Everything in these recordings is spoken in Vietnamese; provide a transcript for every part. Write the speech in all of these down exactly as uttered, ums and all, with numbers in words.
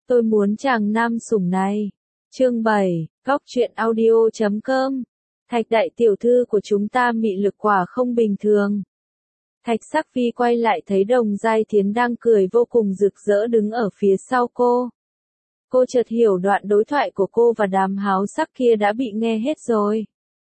Tôi muốn chàng nam sủng này. Chương bảy, góc truyện audio chấm com. Thạch đại tiểu thư của chúng ta mị lực quả không bình thường. Thạch Sắc Phi quay lại thấy Đồng Giai Thiến đang cười vô cùng rực rỡ đứng ở phía sau cô. Cô chợt hiểu đoạn đối thoại của cô và đám háo sắc kia đã bị nghe hết rồi.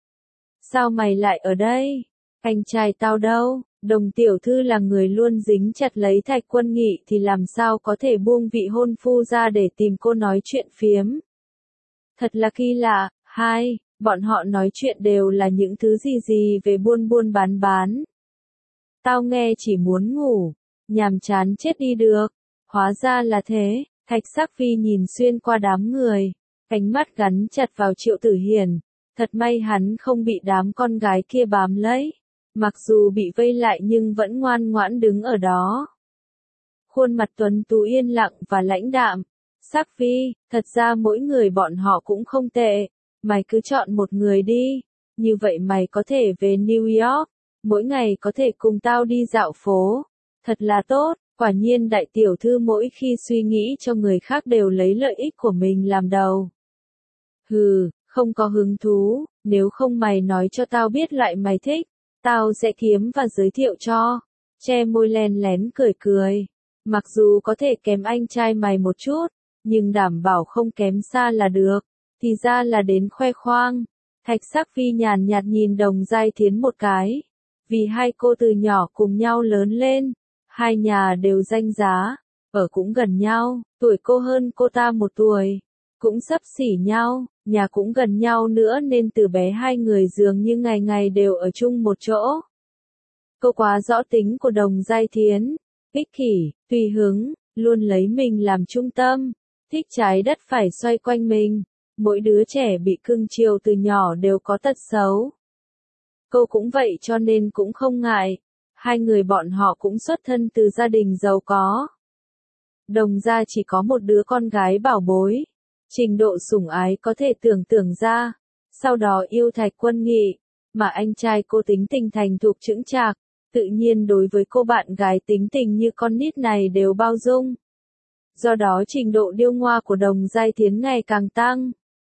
Sao mày lại ở đây? Anh trai tao đâu? Đồng tiểu thư là người luôn dính chặt lấy Thạch Quân Nghị thì làm sao có thể buông vị hôn phu ra để tìm cô nói chuyện phiếm. Thật là kỳ lạ. Hai, bọn họ nói chuyện đều là những thứ gì gì về buôn buôn bán bán. Tao nghe chỉ muốn ngủ, nhàm chán chết đi được. Hóa ra là thế. Thạch Sắc Phi nhìn xuyên qua đám người, ánh mắt gắn chặt vào Triệu Tử Hiền. Thật may hắn không bị đám con gái kia bám lấy. Mặc dù bị vây lại nhưng vẫn ngoan ngoãn đứng ở đó. Khuôn mặt tuấn tú yên lặng và lãnh đạm. Sắc Phi, thật ra mỗi người bọn họ cũng không tệ. Mày cứ chọn một người đi. Như vậy mày có thể về New York. Mỗi ngày có thể cùng tao đi dạo phố. Thật là tốt. Quả nhiên đại tiểu thư mỗi khi suy nghĩ cho người khác đều lấy lợi ích của mình làm đầu. Hừ, không có hứng thú. Nếu không mày nói cho tao biết loại mày thích. Tao sẽ kiếm và giới thiệu cho. Che môi len lén cười cười. Mặc dù có thể kém anh trai mày một chút, nhưng đảm bảo không kém xa là được. Thì ra là đến khoe khoang. Thạch Sắc Phi nhàn nhạt nhìn Đồng Giai Thiến một cái. Vì hai cô từ nhỏ cùng nhau lớn lên. Hai nhà đều danh giá. Ở cũng gần nhau. Tuổi cô hơn cô ta một tuổi. Cũng xấp xỉ nhau. Nhà cũng gần nhau nữa nên từ bé hai người dường như ngày ngày đều ở chung một chỗ. Cô quá rõ tính của Đồng Giai Thiến. Ích kỷ, tùy hứng, luôn lấy mình làm trung tâm. Thích trái đất phải xoay quanh mình. Mỗi đứa trẻ bị cưng chiều từ nhỏ đều có tật xấu. Cô cũng vậy cho nên cũng không ngại. Hai người bọn họ cũng xuất thân từ gia đình giàu có. Đồng gia chỉ có một đứa con gái bảo bối. Trình độ sủng ái có thể tưởng tượng ra. Sau đó yêu Thạch Quân Nghị. Mà anh trai cô tính tình thành thục chững chạc. Tự nhiên đối với cô bạn gái tính tình như con nít này đều bao dung. Do đó trình độ điêu ngoa của Đồng Giai Thiến ngày càng tăng.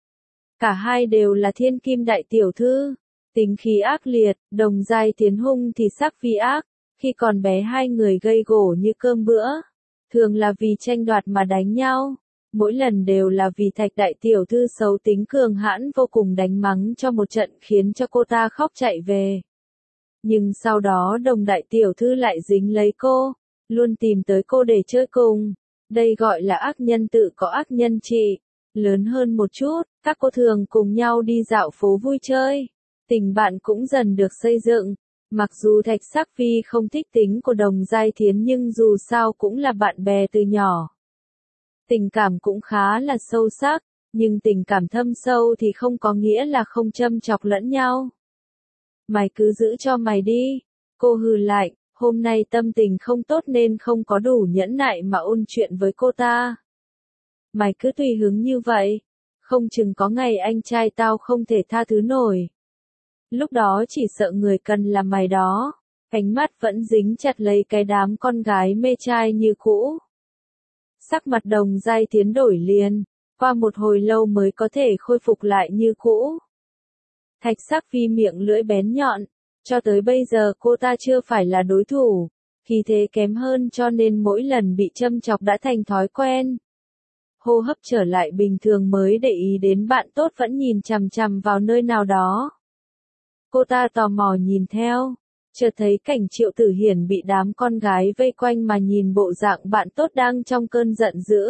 Cả hai đều là thiên kim đại tiểu thư. Tính khí ác liệt, Đồng Giai Thiến hung thì Sắc Phi ác. Khi còn bé hai người gây gổ như cơm bữa. Thường là vì tranh đoạt mà đánh nhau. Mỗi lần đều là vì Thạch đại tiểu thư xấu tính cường hãn vô cùng đánh mắng cho một trận khiến cho cô ta khóc chạy về. Nhưng sau đó Đồng đại tiểu thư lại dính lấy cô, luôn tìm tới cô để chơi cùng. Đây gọi là ác nhân tự có ác nhân trị. Lớn hơn một chút, các cô thường cùng nhau đi dạo phố vui chơi. Tình bạn cũng dần được xây dựng. Mặc dù Thạch Sắc Phi không thích tính của Đồng Giai Thiến nhưng dù sao cũng là bạn bè từ nhỏ. Tình cảm cũng khá là sâu sắc, nhưng tình cảm thâm sâu thì không có nghĩa là không châm chọc lẫn nhau. Mày cứ giữ cho mày đi. Cô hừ lại, hôm nay tâm tình không tốt nên không có đủ nhẫn nại mà ôn chuyện với cô ta. Mày cứ tùy hứng như vậy, không chừng có ngày anh trai tao không thể tha thứ nổi. Lúc đó chỉ sợ người cần là mày đó. Ánh mắt vẫn dính chặt lấy cái đám con gái mê trai như cũ. Sắc mặt Đồng Giai Thiến đổi liền, qua một hồi lâu mới có thể khôi phục lại như cũ. Thạch Sắc Phi miệng lưỡi bén nhọn, cho tới bây giờ cô ta chưa phải là đối thủ, khí thế kém hơn cho nên mỗi lần bị châm chọc đã thành thói quen. Hô hấp trở lại bình thường mới để ý đến bạn tốt vẫn nhìn chằm chằm vào nơi nào đó. Cô ta tò mò nhìn theo, chợt thấy cảnh Triệu Tử Hiển bị đám con gái vây quanh mà nhìn bộ dạng bạn tốt đang trong cơn giận dữ.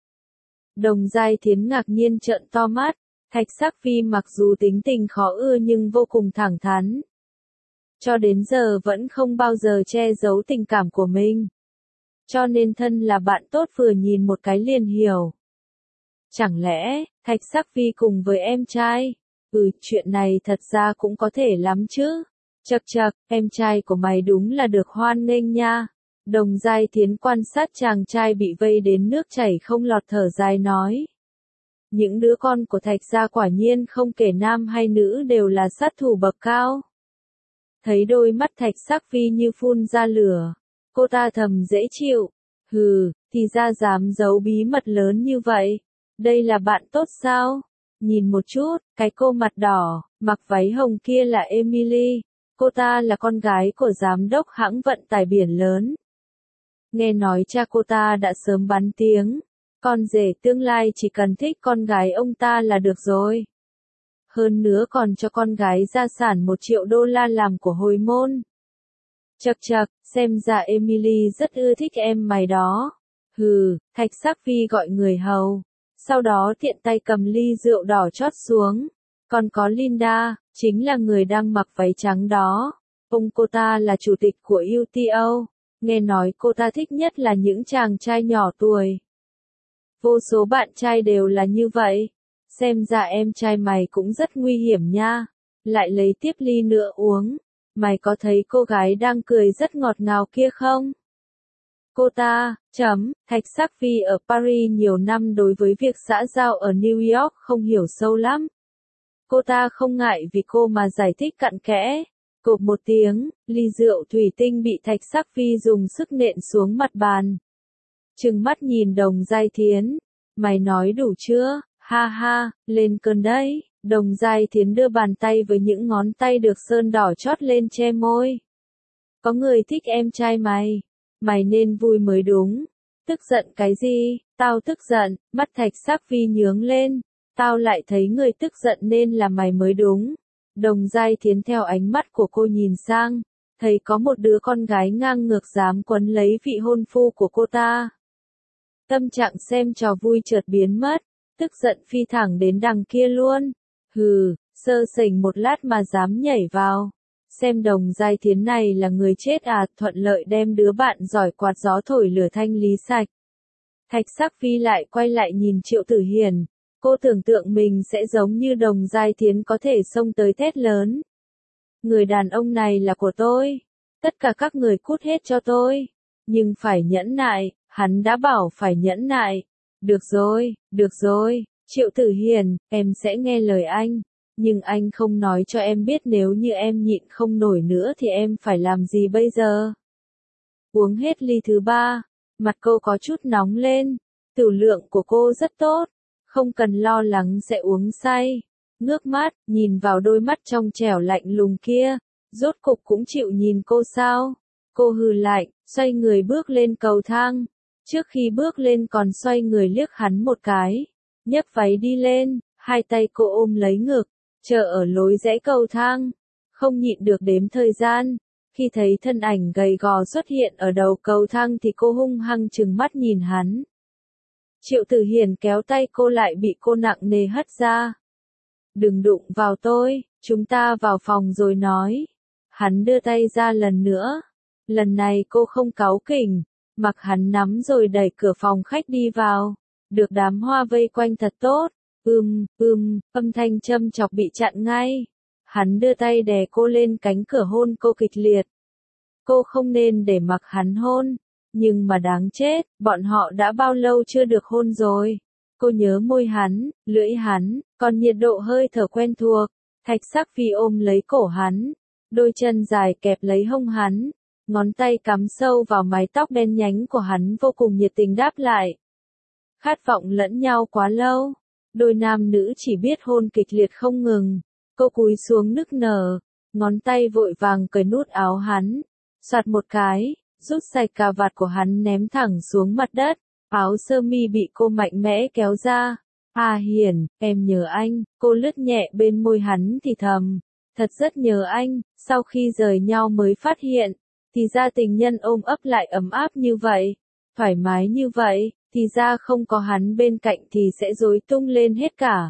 Đồng Giai Thiến ngạc nhiên trợn to mắt. Thạch Sắc Phi mặc dù tính tình khó ưa nhưng vô cùng thẳng thắn. Cho đến giờ vẫn không bao giờ che giấu tình cảm của mình. Cho nên thân là bạn tốt vừa nhìn một cái liền hiểu. Chẳng lẽ, Thạch Sắc Phi cùng với em trai? Ừ, chuyện này thật ra cũng có thể lắm chứ. Chậc chậc, em trai của mày đúng là được hoan nghênh nha. Đồng Giai Thiến quan sát chàng trai bị vây đến nước chảy không lọt thở dài nói. Những đứa con của Thạch gia quả nhiên không kể nam hay nữ đều là sát thủ bậc cao. Thấy đôi mắt Thạch Sắc Phi như phun ra lửa. Cô ta thầm dễ chịu. Hừ, thì ra dám giấu bí mật lớn như vậy. Đây là bạn tốt sao? Nhìn một chút, cái cô mặt đỏ, mặc váy hồng kia là Emily. Cô ta là con gái của giám đốc hãng vận tải biển lớn. Nghe nói cha cô ta đã sớm bắn tiếng. Con rể tương lai chỉ cần thích con gái ông ta là được rồi. Hơn nữa còn cho con gái gia sản một triệu đô la làm của hồi môn. Chậc chậc, xem ra Emily rất ưa thích em mày đó. Hừ, Thạch Sắc Phi gọi người hầu. Sau đó tiện tay cầm ly rượu đỏ chót xuống. Còn có Linda, chính là người đang mặc váy trắng đó. Ông cô ta là chủ tịch của u tê o. Nghe nói cô ta thích nhất là những chàng trai nhỏ tuổi. Vô số bạn trai đều là như vậy. Xem ra em trai mày cũng rất nguy hiểm nha. Lại lấy tiếp ly nữa uống. Mày có thấy cô gái đang cười rất ngọt ngào kia không? Cô ta, chấm, Thạch Sắc Phi ở Paris nhiều năm đối với việc xã giao ở New York không hiểu sâu lắm. Cô ta không ngại vì cô mà giải thích cặn kẽ. Cộp một tiếng, ly rượu thủy tinh bị Thạch Sắc Phi dùng sức nện xuống mặt bàn. Trừng mắt nhìn Đồng Giai Thiến. Mày nói đủ chưa? Ha ha, lên cơn đấy. Đồng Giai Thiến đưa bàn tay với những ngón tay được sơn đỏ chót lên che môi. Có người thích em trai mày. Mày nên vui mới đúng. Tức giận cái gì? Tao tức giận, mắt Thạch Sắc Phi nhướng lên. Tao lại thấy người tức giận nên là mày mới đúng. Đồng Giai Thiến theo ánh mắt của cô nhìn sang. Thấy có một đứa con gái ngang ngược dám quấn lấy vị hôn phu của cô ta. Tâm trạng xem trò vui chợt biến mất. Tức giận phi thẳng đến đằng kia luôn. Hừ, sơ sẩy một lát mà dám nhảy vào. Xem Đồng Giai Thiến này là người chết à, thuận lợi đem đứa bạn giỏi quạt gió thổi lửa thanh lý sạch. Thạch Sắc Phi lại quay lại nhìn Triệu Tử Hiền. Cô tưởng tượng mình sẽ giống như Đồng Giai Thiến có thể xông tới thét lớn. Người đàn ông này là của tôi. Tất cả các người cút hết cho tôi. Nhưng phải nhẫn nại, hắn đã bảo phải nhẫn nại. Được rồi, được rồi, Triệu Tử Hiền, em sẽ nghe lời anh. Nhưng anh không nói cho em biết nếu như em nhịn không nổi nữa thì em phải làm gì bây giờ. Uống hết ly thứ ba, mặt cô có chút nóng lên. Tửu lượng của cô rất tốt, không cần lo lắng sẽ uống say. Ngước mắt, nhìn vào đôi mắt trong trẻo lạnh lùng kia, rốt cục cũng chịu nhìn cô sao. Cô hừ lạnh, xoay người bước lên cầu thang. Trước khi bước lên còn xoay người liếc hắn một cái. Nhấc váy đi lên, hai tay cô ôm lấy ngực, chờ ở lối rẽ cầu thang. Không nhịn được đếm thời gian. Khi thấy thân ảnh gầy gò xuất hiện ở đầu cầu thang thì cô hung hăng trừng mắt nhìn hắn. Triệu Tử Hiền kéo tay cô lại bị cô nặng nề hất ra. Đừng đụng vào tôi, chúng ta vào phòng rồi nói. Hắn đưa tay ra lần nữa. Lần này cô không cáu kỉnh, mặc hắn nắm rồi đẩy cửa phòng khách đi vào. Được đám hoa vây quanh thật tốt. Ưm, ưm, âm thanh châm chọc bị chặn ngay. Hắn đưa tay đè cô lên cánh cửa hôn cô kịch liệt. Cô không nên để mặc hắn hôn. Nhưng mà đáng chết, bọn họ đã bao lâu chưa được hôn rồi. Cô nhớ môi hắn, lưỡi hắn, còn nhiệt độ hơi thở quen thuộc. Thạch Sắc Phi ôm lấy cổ hắn. Đôi chân dài kẹp lấy hông hắn. Ngón tay cắm sâu vào mái tóc đen nhánh của hắn vô cùng nhiệt tình đáp lại. Khát vọng lẫn nhau quá lâu. Đôi nam nữ chỉ biết hôn kịch liệt không ngừng. Cô cúi xuống nức nở. Ngón tay vội vàng cởi nút áo hắn. Soạt một cái, rút sạch cà vạt của hắn ném thẳng xuống mặt đất. Áo sơ mi bị cô mạnh mẽ kéo ra. À Hiền, em nhớ anh. Cô lướt nhẹ bên môi hắn thì thầm. Thật rất nhớ anh. Sau khi rời nhau mới phát hiện. Thì ra tình nhân ôm ấp lại ấm áp như vậy. Thoải mái như vậy. Thì ra không có hắn bên cạnh thì sẽ rối tung lên hết cả.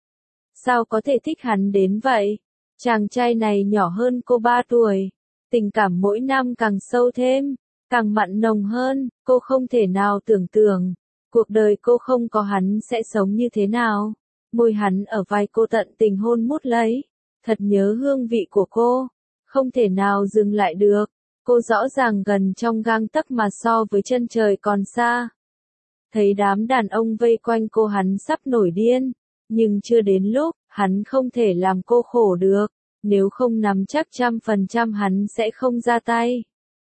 Sao có thể thích hắn đến vậy? Chàng trai này nhỏ hơn cô ba tuổi. Tình cảm mỗi năm càng sâu thêm, càng mặn nồng hơn. Cô không thể nào tưởng tượng, cuộc đời cô không có hắn sẽ sống như thế nào. Môi hắn ở vai cô tận tình hôn mút lấy. Thật nhớ hương vị của cô. Không thể nào dừng lại được. Cô rõ ràng gần trong gang tấc mà so với chân trời còn xa. Thấy đám đàn ông vây quanh cô hắn sắp nổi điên. Nhưng chưa đến lúc, hắn không thể làm cô khổ được. Nếu không nắm chắc trăm phần trăm hắn sẽ không ra tay.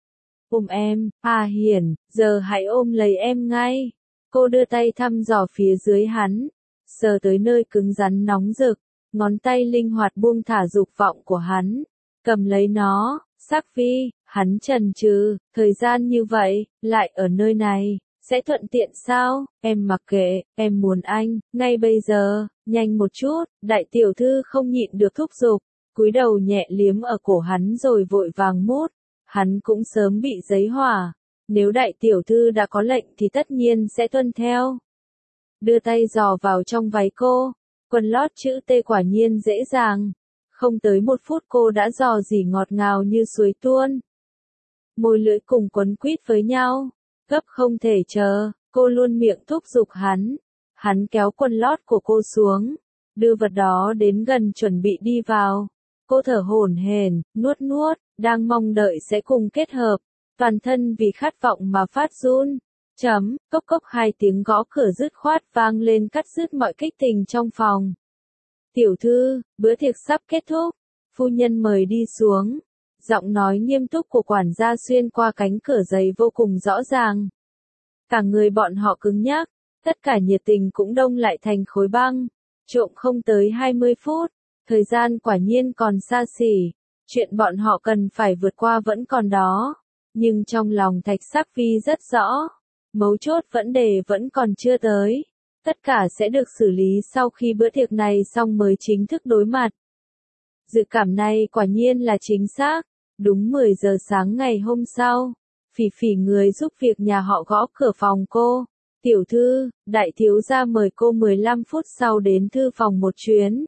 Ôm em, A Hiển, giờ hãy ôm lấy em ngay. Cô đưa tay thăm dò phía dưới hắn, sờ tới nơi cứng rắn nóng rực, ngón tay linh hoạt buông thả dục vọng của hắn, cầm lấy nó. Sắc Phi, hắn chần chừ, thời gian như vậy, lại ở nơi này, sẽ thuận tiện sao? Em mặc kệ, em muốn anh, ngay bây giờ, nhanh một chút. Đại tiểu thư không nhịn được thúc giục, cúi đầu nhẹ liếm ở cổ hắn rồi vội vàng mút. Hắn cũng sớm bị giấy hỏa, nếu đại tiểu thư đã có lệnh thì tất nhiên sẽ tuân theo. Đưa tay dò vào trong váy cô, quần lót chữ T quả nhiên dễ dàng. Không tới một phút cô đã dò dỉ ngọt ngào như suối tuôn. Môi lưỡi cùng quấn quýt với nhau, gấp không thể chờ, cô luôn miệng thúc giục hắn. Hắn kéo quần lót của cô xuống, đưa vật đó đến gần chuẩn bị đi vào. Cô thở hổn hển, nuốt nuốt, đang mong đợi sẽ cùng kết hợp, toàn thân vì khát vọng mà phát run. Chấm, cốc cốc hai tiếng gõ cửa dứt khoát vang lên cắt dứt mọi kích tình trong phòng. Tiểu thư, bữa tiệc sắp kết thúc, phu nhân mời đi xuống. Giọng nói nghiêm túc của quản gia xuyên qua cánh cửa giấy vô cùng rõ ràng. Cả người bọn họ cứng nhắc, tất cả nhiệt tình cũng đông lại thành khối băng. Trộm không tới hai mươi phút, thời gian quả nhiên còn xa xỉ, chuyện bọn họ cần phải vượt qua vẫn còn đó. Nhưng trong lòng Thạch Sắc Phi rất rõ, mấu chốt vấn đề vẫn còn chưa tới. Tất cả sẽ được xử lý sau khi bữa tiệc này xong mới chính thức đối mặt. Dự cảm này quả nhiên là chính xác. Đúng mười giờ sáng ngày hôm sau, Phỉ Phỉ người giúp việc nhà họ gõ cửa phòng cô. Tiểu thư, đại thiếu gia mời cô mười lăm phút sau đến thư phòng một chuyến.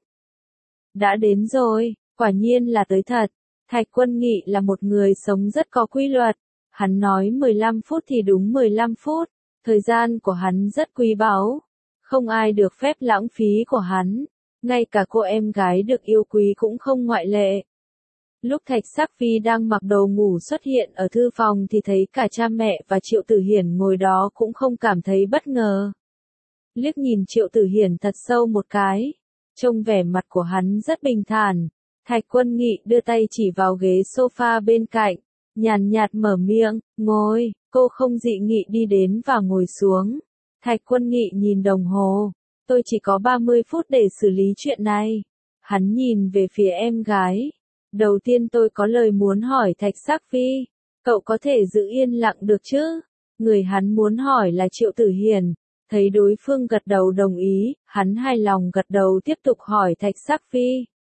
Đã đến rồi, quả nhiên là tới thật. Thạch Quân Nghị là một người sống rất có quy luật. Hắn nói mười lăm phút thì đúng mười lăm phút. Thời gian của hắn rất quý báu. Không ai được phép lãng phí của hắn. Ngay cả cô em gái được yêu quý cũng không ngoại lệ. Lúc Thạch Sắc Phi đang mặc đồ ngủ xuất hiện ở thư phòng thì thấy cả cha mẹ và Triệu Tử Hiển ngồi đó cũng không cảm thấy bất ngờ. Liếc nhìn Triệu Tử Hiển thật sâu một cái, trông vẻ mặt của hắn rất bình thản. Thạch Quân Nghị đưa tay chỉ vào ghế sofa bên cạnh, nhàn nhạt mở miệng, ngồi. Cô không dị nghị đi đến và ngồi xuống. Thạch Quân Nghị nhìn đồng hồ, tôi chỉ có ba mươi phút để xử lý chuyện này. Hắn nhìn về phía em gái. Đầu tiên tôi có lời muốn hỏi Thạch Sắc Phi, cậu có thể giữ yên lặng được chứ? Người hắn muốn hỏi là Triệu Tử Hiển, thấy đối phương gật đầu đồng ý, hắn hài lòng gật đầu tiếp tục hỏi Thạch Sắc Phi.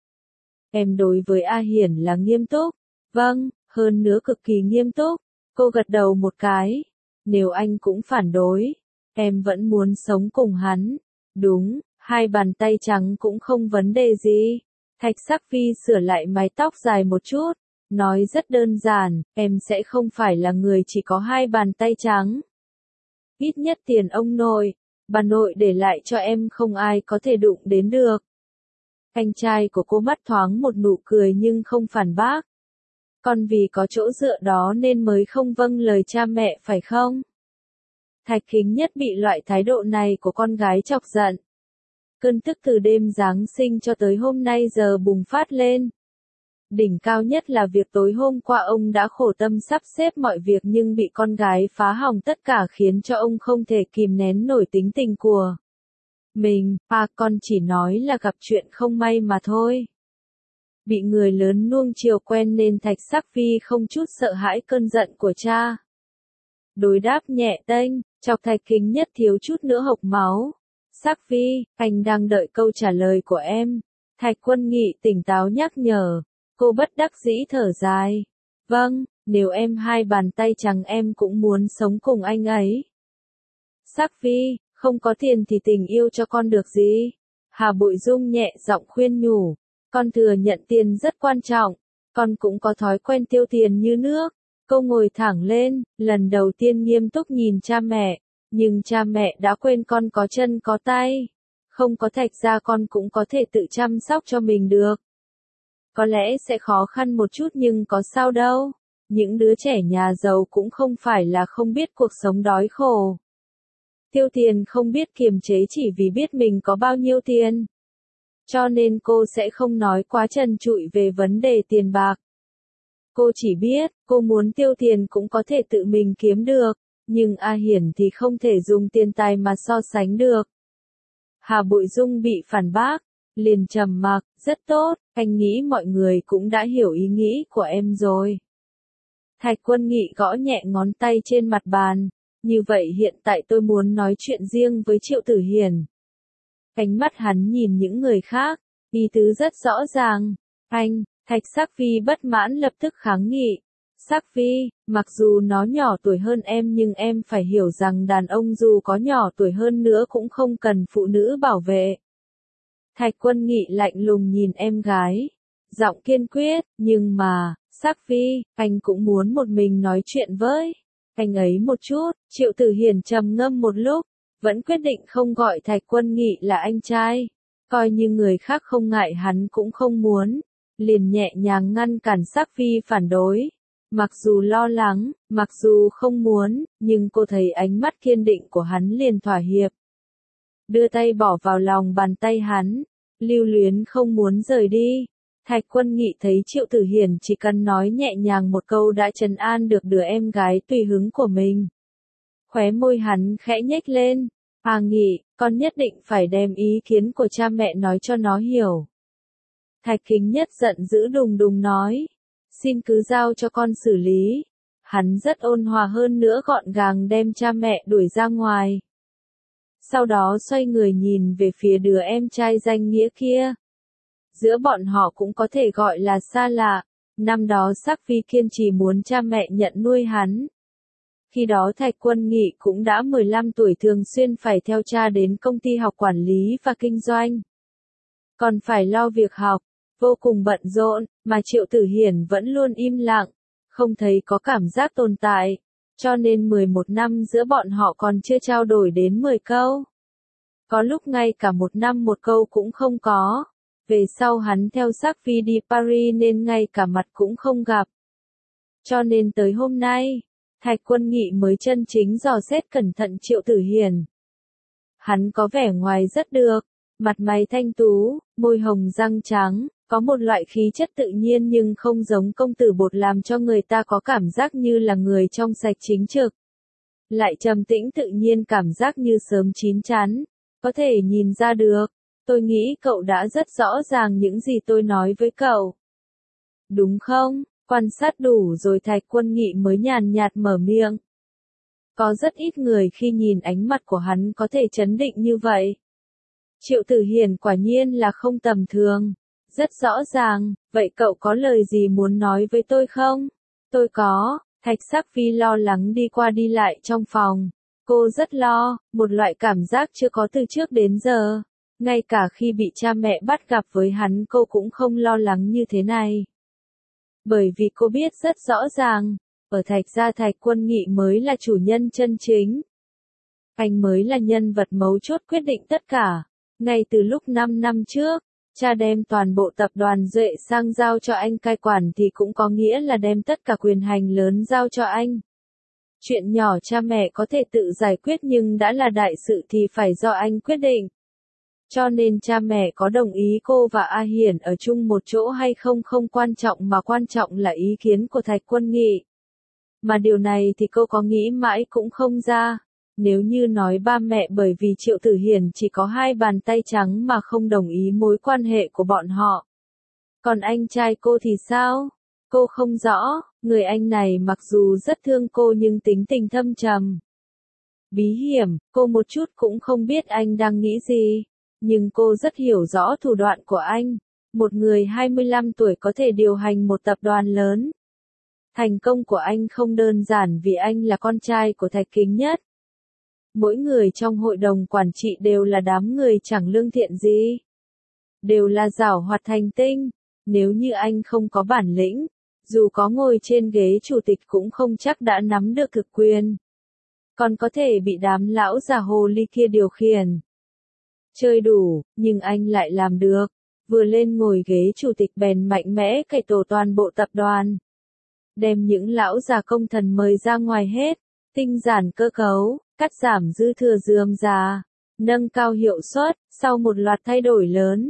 Em đối với A Hiển là nghiêm túc? Vâng, hơn nữa cực kỳ nghiêm túc. Cô gật đầu một cái. Nếu anh cũng phản đối, em vẫn muốn sống cùng hắn. Đúng, hai bàn tay trắng cũng không vấn đề gì. Thạch Sắc Phi sửa lại mái tóc dài một chút, nói rất đơn giản, em sẽ không phải là người chỉ có hai bàn tay trắng. Ít nhất tiền ông nội, bà nội để lại cho em không ai có thể đụng đến được. Anh trai của cô mắt thoáng một nụ cười nhưng không phản bác. Còn vì có chỗ dựa đó nên mới không vâng lời cha mẹ phải không? Thạch Kính Nhất bị loại thái độ này của con gái chọc giận. Cơn tức từ đêm Giáng sinh cho tới hôm nay giờ bùng phát lên. Đỉnh cao nhất là việc tối hôm qua ông đã khổ tâm sắp xếp mọi việc nhưng bị con gái phá hỏng tất cả khiến cho ông không thể kìm nén nổi tính tình của mình. À, con chỉ nói là gặp chuyện không may mà thôi. Bị người lớn nuông chiều quen nên Thạch Sắc Phi không chút sợ hãi cơn giận của cha. Đối đáp nhẹ tênh, chọc Thạch Kính Nhất thiếu chút nữa hộc máu. Sắc Phi, anh đang đợi câu trả lời của em. Thạch Quân Nghị tỉnh táo nhắc nhở. Cô bất đắc dĩ thở dài. Vâng, nếu em hai bàn tay trắng em cũng muốn sống cùng anh ấy. Sắc Phi, không có tiền thì tình yêu cho con được gì? Hà Bội Dung nhẹ giọng khuyên nhủ. Con thừa nhận tiền rất quan trọng. Con cũng có thói quen tiêu tiền như nước. Cô ngồi thẳng lên, lần đầu tiên nghiêm túc nhìn cha mẹ. Nhưng cha mẹ đã quên con có chân có tay. Không có Thạch gia con cũng có thể tự chăm sóc cho mình được. Có lẽ sẽ khó khăn một chút nhưng có sao đâu. Những đứa trẻ nhà giàu cũng không phải là không biết cuộc sống đói khổ. Tiêu tiền không biết kiềm chế chỉ vì biết mình có bao nhiêu tiền. Cho nên cô sẽ không nói quá trần trụi về vấn đề tiền bạc. Cô chỉ biết, cô muốn tiêu tiền cũng có thể tự mình kiếm được, nhưng A Hiển thì không thể dùng tiền tài mà so sánh được. Hà Bội Dung bị phản bác, liền trầm mặc, rất tốt, anh nghĩ mọi người cũng đã hiểu ý nghĩ của em rồi. Thạch Quân Nghị gõ nhẹ ngón tay trên mặt bàn, như vậy hiện tại tôi muốn nói chuyện riêng với Triệu Tử Hiền. Ánh mắt hắn nhìn những người khác, ý tứ rất rõ ràng, anh, Thạch Sắc Phi bất mãn lập tức kháng nghị. Sắc Phi, mặc dù nó nhỏ tuổi hơn em nhưng em phải hiểu rằng đàn ông dù có nhỏ tuổi hơn nữa cũng không cần phụ nữ bảo vệ. Thạch Quân Nghị lạnh lùng nhìn em gái, giọng kiên quyết, nhưng mà, Sắc Phi, anh cũng muốn một mình nói chuyện với anh ấy một chút. Triệu Tử Hiền trầm ngâm một lúc, vẫn quyết định không gọi Thạch Quân Nghị là anh trai, coi như người khác không ngại hắn cũng không muốn, liền nhẹ nhàng ngăn cản Sắc Phi phản đối. Mặc dù lo lắng, mặc dù không muốn, nhưng cô thấy ánh mắt kiên định của hắn liền thỏa hiệp. Đưa tay bỏ vào lòng bàn tay hắn, lưu luyến không muốn rời đi. Thạch Quân Nghị thấy Triệu Tử Hiền chỉ cần nói nhẹ nhàng một câu đã trấn an được đứa em gái tùy hứng của mình. Khóe môi hắn khẽ nhếch lên, "À Nghị, con nhất định phải đem ý kiến của cha mẹ nói cho nó hiểu." Thạch Kính Nhất giận dữ đùng đùng nói, "Xin cứ giao cho con xử lý." Hắn rất ôn hòa hơn nữa gọn gàng đem cha mẹ đuổi ra ngoài. Sau đó xoay người nhìn về phía đứa em trai danh nghĩa kia. Giữa bọn họ cũng có thể gọi là xa lạ, năm đó Sắc Phi kiên trì muốn cha mẹ nhận nuôi hắn. Khi đó Thạch Quân Nghị cũng đã mười lăm tuổi thường xuyên phải theo cha đến công ty học quản lý và kinh doanh. Còn phải lo việc học, vô cùng bận rộn, mà Triệu Tử Hiền vẫn luôn im lặng, không thấy có cảm giác tồn tại, cho nên mười một năm giữa bọn họ còn chưa trao đổi đến mười câu. Có lúc ngay cả một năm một câu cũng không có. Về sau hắn theo Sắc Phi đi Paris nên ngay cả mặt cũng không gặp. Cho nên tới hôm nay, Thạch Quân Nghị mới chân chính dò xét cẩn thận Triệu Tử Hiền. Hắn có vẻ ngoài rất được, mặt mày thanh tú, môi hồng răng trắng, có một loại khí chất tự nhiên nhưng không giống công tử bột làm cho người ta có cảm giác như là người trong sạch chính trực. Lại trầm tĩnh tự nhiên cảm giác như sớm chín chắn, có thể nhìn ra được. Tôi nghĩ cậu đã rất rõ ràng những gì tôi nói với cậu. Đúng không? Quan sát đủ rồi Thạch Quân Nghị mới nhàn nhạt mở miệng. Có rất ít người khi nhìn ánh mặt của hắn có thể trấn định như vậy. Triệu Tử Hiền quả nhiên là không tầm thường. Rất rõ ràng, vậy cậu có lời gì muốn nói với tôi không? Tôi có, Thạch Sắc Phi lo lắng đi qua đi lại trong phòng. Cô rất lo, một loại cảm giác chưa có từ trước đến giờ. Ngay cả khi bị cha mẹ bắt gặp với hắn cô cũng không lo lắng như thế này. Bởi vì cô biết rất rõ ràng, ở Thạch gia Thạch Quân Nghị mới là chủ nhân chân chính. Anh mới là nhân vật mấu chốt quyết định tất cả. Ngay từ lúc năm năm trước, cha đem toàn bộ tập đoàn Duệ sang giao cho anh cai quản thì cũng có nghĩa là đem tất cả quyền hành lớn giao cho anh. Chuyện nhỏ cha mẹ có thể tự giải quyết nhưng đã là đại sự thì phải do anh quyết định. Cho nên cha mẹ có đồng ý cô và A Hiển ở chung một chỗ hay không không quan trọng mà quan trọng là ý kiến của Thạch Quân Nghị. Mà điều này thì cô có nghĩ mãi cũng không ra. Nếu như nói ba mẹ bởi vì Triệu Tử Hiền chỉ có hai bàn tay trắng mà không đồng ý mối quan hệ của bọn họ. Còn anh trai cô thì sao? Cô không rõ, người anh này mặc dù rất thương cô nhưng tính tình thâm trầm. Bí hiểm, cô một chút cũng không biết anh đang nghĩ gì. Nhưng cô rất hiểu rõ thủ đoạn của anh. Một người hai mươi lăm tuổi có thể điều hành một tập đoàn lớn. Thành công của anh không đơn giản vì anh là con trai của Thạch Kính Nhất. Mỗi người trong hội đồng quản trị đều là đám người chẳng lương thiện gì. Đều là giảo hoạt thành tinh. Nếu như anh không có bản lĩnh, dù có ngồi trên ghế chủ tịch cũng không chắc đã nắm được thực quyền. Còn có thể bị đám lão già hồ ly kia điều khiển. Chơi đủ, nhưng anh lại làm được. Vừa lên ngồi ghế chủ tịch bèn mạnh mẽ cải tổ toàn bộ tập đoàn. Đem những lão già công thần mời ra ngoài hết. Tinh giản cơ cấu, cắt giảm dư thừa rườm rà, nâng cao hiệu suất. Sau một loạt thay đổi lớn,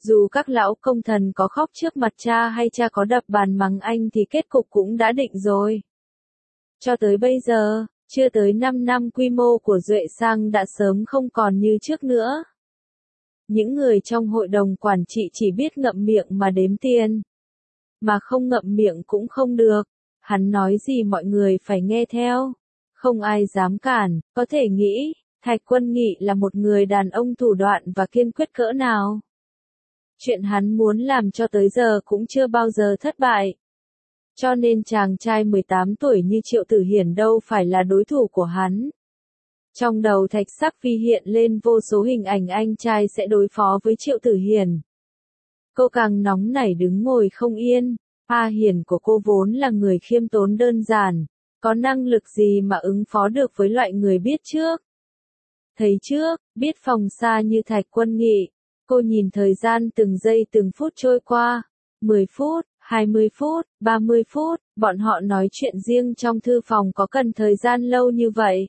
Dù các lão công thần có khóc trước mặt cha hay cha có đập bàn mắng anh thì kết cục cũng đã định rồi. Cho tới bây giờ, chưa tới năm năm quy mô của Duệ Sang đã sớm không còn như trước nữa. Những người trong hội đồng quản trị chỉ biết ngậm miệng mà đếm tiền. Mà không ngậm miệng cũng không được. Hắn nói gì mọi người phải nghe theo. Không ai dám cản, có thể nghĩ, Thạch Quân Nghị là một người đàn ông thủ đoạn và kiên quyết cỡ nào. Chuyện hắn muốn làm cho tới giờ cũng chưa bao giờ thất bại. Cho nên chàng trai mười tám tuổi như Triệu Tử Hiển đâu phải là đối thủ của hắn. Trong đầu Thạch Sắc Phi hiện lên vô số hình ảnh anh trai sẽ đối phó với Triệu Tử Hiển. Cô càng nóng nảy đứng ngồi không yên. A Hiển của cô vốn là người khiêm tốn đơn giản, có năng lực gì mà ứng phó được với loại người biết trước. Thấy trước, biết phòng xa như Thạch Quân Nghị, cô nhìn thời gian từng giây từng phút trôi qua, mười phút, hai mươi phút, ba mươi phút, bọn họ nói chuyện riêng trong thư phòng có cần thời gian lâu như vậy.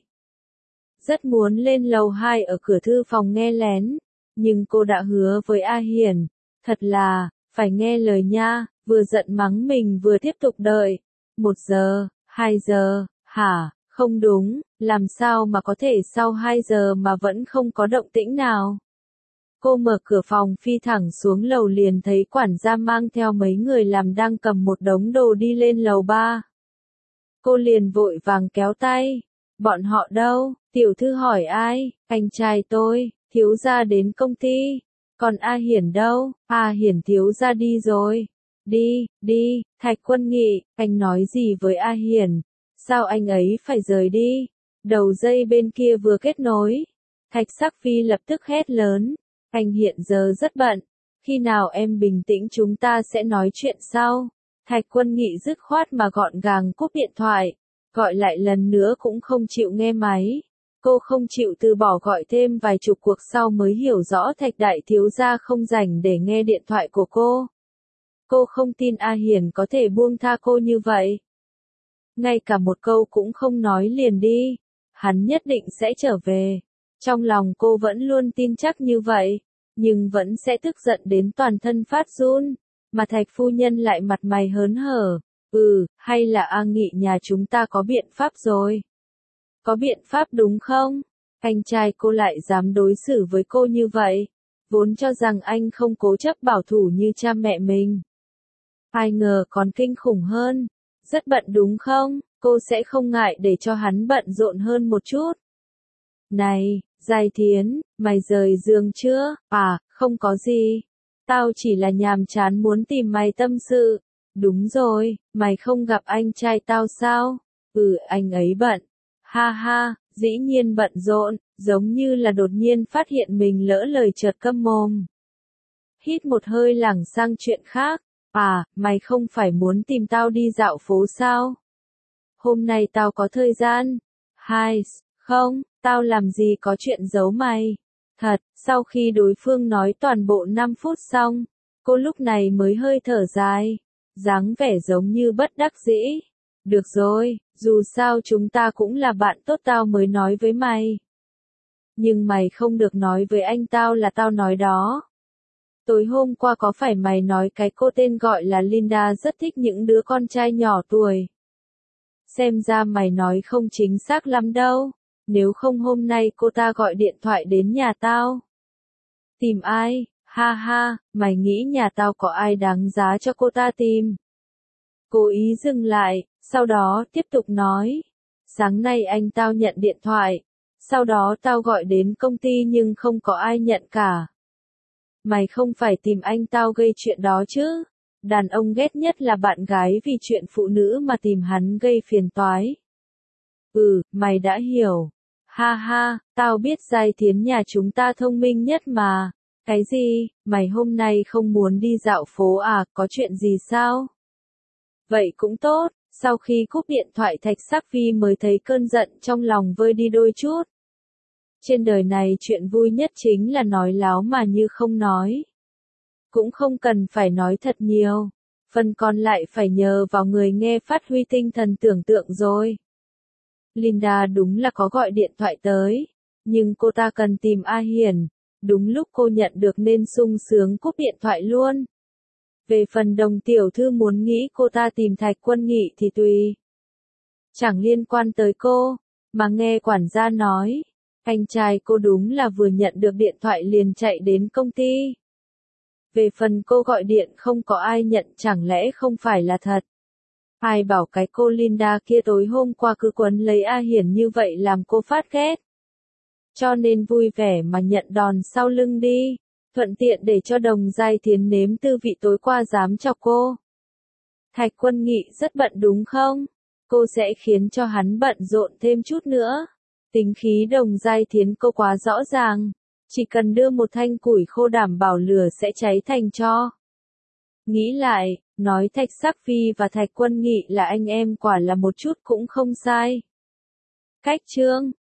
Rất muốn lên lầu hai ở cửa thư phòng nghe lén, nhưng cô đã hứa với A Hiển, thật là, phải nghe lời nha, vừa giận mắng mình vừa tiếp tục đợi. Một giờ, hai giờ, hả, không đúng, làm sao mà có thể sau hai giờ mà vẫn không có động tĩnh nào. Cô mở cửa phòng phi thẳng xuống lầu liền thấy quản gia mang theo mấy người làm đang cầm một đống đồ đi lên lầu ba. Cô liền vội vàng kéo tay. Bọn họ đâu? Tiểu thư hỏi ai? Anh trai tôi, thiếu gia đến công ty. Còn A Hiển đâu? A Hiển thiếu gia đi rồi. Đi, đi, Thạch Quân Nghị, anh nói gì với A Hiển? Sao anh ấy phải rời đi? Đầu dây bên kia vừa kết nối. Thạch Sắc Phi lập tức hét lớn. Anh hiện giờ rất bận. Khi nào em bình tĩnh chúng ta sẽ nói chuyện sau. Thạch Quân Nghị dứt khoát mà gọn gàng cúp điện thoại. Gọi lại lần nữa cũng không chịu nghe máy. Cô không chịu từ bỏ gọi thêm vài chục cuộc sau mới hiểu rõ Thạch đại thiếu gia không rảnh để nghe điện thoại của cô. Cô không tin A Hiển có thể buông tha cô như vậy. Ngay cả một câu cũng không nói liền đi. Hắn nhất định sẽ trở về. Trong lòng cô vẫn luôn tin chắc như vậy. Nhưng vẫn sẽ tức giận đến toàn thân phát run. Mà Thạch phu nhân lại mặt mày hớn hở. Ừ, hay là A Nghị nhà chúng ta có biện pháp rồi. Có biện pháp đúng không? Anh trai cô lại dám đối xử với cô như vậy. Vốn cho rằng anh không cố chấp bảo thủ như cha mẹ mình. Ai ngờ còn kinh khủng hơn. Rất bận đúng không? Cô sẽ không ngại để cho hắn bận rộn hơn một chút. Này, Giai Thiến, mày rời giường chưa? À, không có gì. Tao chỉ là nhàm chán muốn tìm mày tâm sự. Đúng rồi, mày không gặp anh trai tao sao? Ừ, anh ấy bận. Ha ha, dĩ nhiên bận rộn, giống như là đột nhiên phát hiện mình lỡ lời chợt câm mồm. Hít một hơi lảng sang chuyện khác. À, mày không phải muốn tìm tao đi dạo phố sao? Hôm nay tao có thời gian. Hai, không, tao làm gì có chuyện giấu mày. Thật, sau khi đối phương nói toàn bộ năm phút xong, cô lúc này mới hơi thở dài. Dáng vẻ giống như bất đắc dĩ. Được rồi, dù sao chúng ta cũng là bạn tốt tao mới nói với mày. Nhưng mày không được nói với anh tao là tao nói đó. Tối hôm qua có phải mày nói cái cô tên gọi là Linda rất thích những đứa con trai nhỏ tuổi? Xem ra mày nói không chính xác lắm đâu. Nếu không hôm nay cô ta gọi điện thoại đến nhà tao. Tìm ai? Ha ha, mày nghĩ nhà tao có ai đáng giá cho cô ta tìm? Cố ý dừng lại, sau đó tiếp tục nói. Sáng nay anh tao nhận điện thoại. Sau đó tao gọi đến công ty nhưng không có ai nhận cả. Mày không phải tìm anh tao gây chuyện đó chứ? Đàn ông ghét nhất là bạn gái vì chuyện phụ nữ mà tìm hắn gây phiền toái. Ừ, mày đã hiểu. Ha ha, tao biết Giai Thiến nhà chúng ta thông minh nhất mà. Cái gì, mày hôm nay không muốn đi dạo phố à, có chuyện gì sao? Vậy cũng tốt, sau khi cúp điện thoại Thạch Sắc Phi mới thấy cơn giận trong lòng vơi đi đôi chút. Trên đời này chuyện vui nhất chính là nói láo mà như không nói. Cũng không cần phải nói thật nhiều. Phần còn lại phải nhờ vào người nghe phát huy tinh thần tưởng tượng rồi. Linda đúng là có gọi điện thoại tới. Nhưng cô ta cần tìm A Hiển. Đúng lúc cô nhận được nên sung sướng cúp điện thoại luôn. Về phần Đồng tiểu thư muốn nghĩ cô ta tìm Thạch Quân Nghị thì tùy. Chẳng liên quan tới cô, mà nghe quản gia nói, anh trai cô đúng là vừa nhận được điện thoại liền chạy đến công ty. Về phần cô gọi điện không có ai nhận chẳng lẽ không phải là thật. Ai bảo cái cô Linda kia tối hôm qua cứ quấn lấy A Hiển như vậy làm cô phát ghét. Cho nên vui vẻ mà nhận đòn sau lưng đi, thuận tiện để cho Đồng Giai Thiến nếm tư vị tối qua dám chọc cô. Thạch Quân Nghị rất bận đúng không? Cô sẽ khiến cho hắn bận rộn thêm chút nữa. Tính khí Đồng Giai Thiến cô quá rõ ràng, chỉ cần đưa một thanh củi khô đảm bảo lửa sẽ cháy thành tro. Nghĩ lại, nói Thạch Sắc Phi và Thạch Quân Nghị là anh em quả là một chút cũng không sai. Cách chương